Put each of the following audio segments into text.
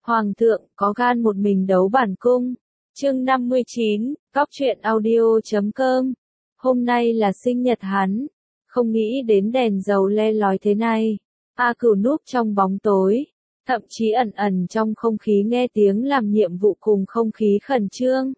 Hoàng thượng có gan một mình đấu bản cung. Chương 59, Cóc truyện audio.com. Hôm nay là sinh nhật hắn, không nghĩ đến đèn dầu le lói thế này. A Cửu núp trong bóng tối, thậm chí ẩn ẩn trong không khí nghe tiếng làm nhiệm vụ cùng không khí khẩn trương.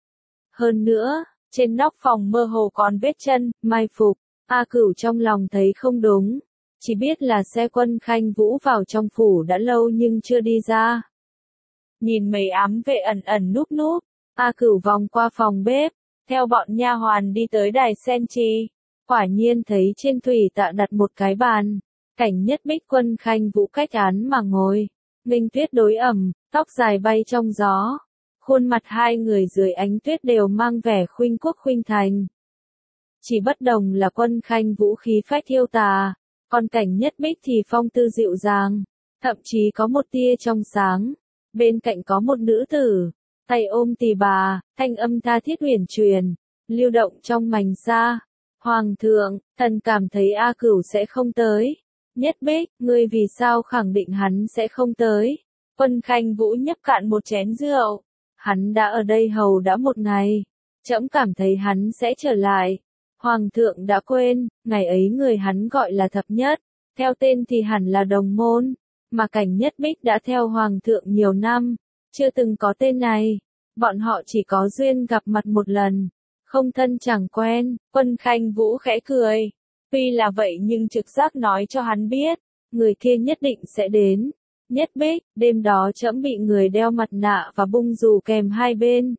Hơn nữa, trên nóc phòng mơ hồ còn vết chân, mai phục. A Cửu trong lòng thấy không đúng, chỉ biết là xe Quân Khanh Vũ vào trong phủ đã lâu nhưng chưa đi ra. Nhìn mấy ám vệ ẩn ẩn núp núp, A Cửu vòng qua phòng bếp, theo bọn nha hoàn đi tới đài sen trì. Quả nhiên thấy trên thủy tạ đặt một cái bàn, Cảnh Nhất Bích Quân Khanh Vũ cách án mà ngồi, Ninh Tuyết đối ẩm, tóc dài bay trong gió. Khuôn mặt hai người dưới ánh tuyết đều mang vẻ khuynh quốc khuynh thành. Chỉ bất đồng là Quân Khanh Vũ khí phách thiêu tà, còn Cảnh Nhất Bích thì phong tư dịu dàng, thậm chí có một tia trong sáng. Bên cạnh có một nữ tử, tay ôm tỳ bà, thanh âm tha thiết huyền truyền, lưu động trong mành xa. Hoàng thượng, thần cảm thấy A Cửu sẽ không tới. Nhất Bích, ngươi vì sao khẳng định hắn sẽ không tới? Quân Khanh Vũ nhấp cạn một chén rượu. Hắn đã ở đây hầu đã một ngày. Trẫm cảm thấy hắn sẽ trở lại. Hoàng thượng đã quên, ngày ấy người hắn gọi là Thập Nhất. Theo tên thì hẳn là đồng môn. Mà Cảnh Nhất Bích đã theo Hoàng thượng nhiều năm. Chưa từng có tên này. Bọn họ chỉ có duyên gặp mặt một lần. Không thân chẳng quen. Quân Khanh Vũ khẽ cười. Tuy là vậy nhưng trực giác nói cho hắn biết. Người kia nhất định sẽ đến. Nhất Bích, đêm đó trẫm bị người đeo mặt nạ và bung dù kèm hai bên.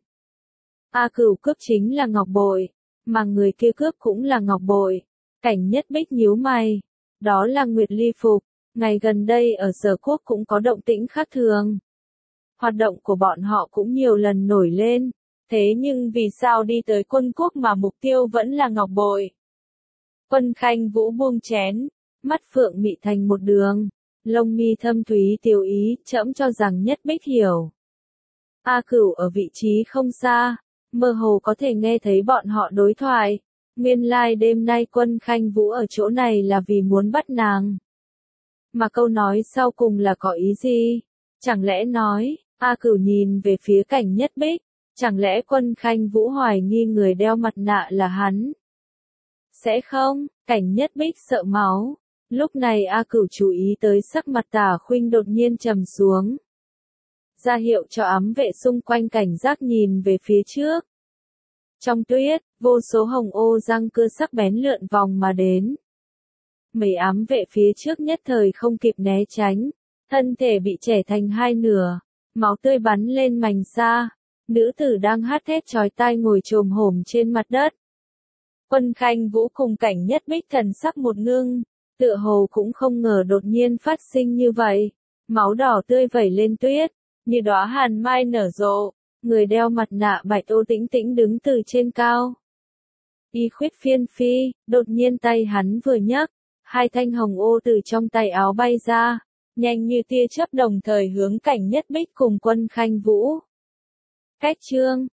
A Cửu cướp chính là ngọc bội, mà người kia cướp cũng là ngọc bội. Cảnh Nhất Bích nhíu mày. Đó là Nguyệt Ly Phục. Ngày gần đây ở Sở Quốc cũng có động tĩnh khác thường. Hoạt động của bọn họ cũng nhiều lần nổi lên. Thế nhưng vì sao đi tới Quân Quốc mà mục tiêu vẫn là ngọc bội? Quân Khanh Vũ buông chén, mắt phượng mị thành một đường. Lông mi thâm thúy tiêu ý, trẫm cho rằng Nhất Bích hiểu. A Cửu ở vị trí không xa, mơ hồ có thể nghe thấy bọn họ đối thoại. Nguyên lai đêm nay Quân Khanh Vũ ở chỗ này là vì muốn bắt nàng. Mà câu nói sau cùng là có ý gì? Chẳng lẽ nói, A Cửu nhìn về phía Cảnh Nhất Bích, chẳng lẽ Quân Khanh Vũ hoài nghi người đeo mặt nạ là hắn? Sẽ không, Cảnh Nhất Bích sợ máu. Lúc này A Cửu chú ý tới sắc mặt Tả Khuynh đột nhiên trầm xuống. Ra hiệu cho ám vệ xung quanh cảnh giác nhìn về phía trước. Trong tuyết, vô số hồng ô răng cưa sắc bén lượn vòng mà đến. Mấy ám vệ phía trước nhất thời không kịp né tránh, thân thể bị chẻ thành hai nửa, máu tươi bắn lên mành xa. Nữ tử đang hát thét chói tai ngồi chồm hổm trên mặt đất. Quân Khanh Vũ cùng Cảnh Nhất Bích thần sắc một ngưng, tựa hồ cũng không ngờ đột nhiên phát sinh như vậy. Máu đỏ tươi vẩy lên tuyết, như đóa hàn mai nở rộ. Người đeo mặt nạ Bạch Ô Tĩnh Tĩnh đứng từ trên cao. Y Khuyết Phiên Phi, đột nhiên tay hắn vừa nhấc, hai thanh hồng ô từ trong tay áo bay ra, nhanh như tia chớp đồng thời hướng Cảnh Nhất Bích cùng Quân Khanh Vũ. Cách chương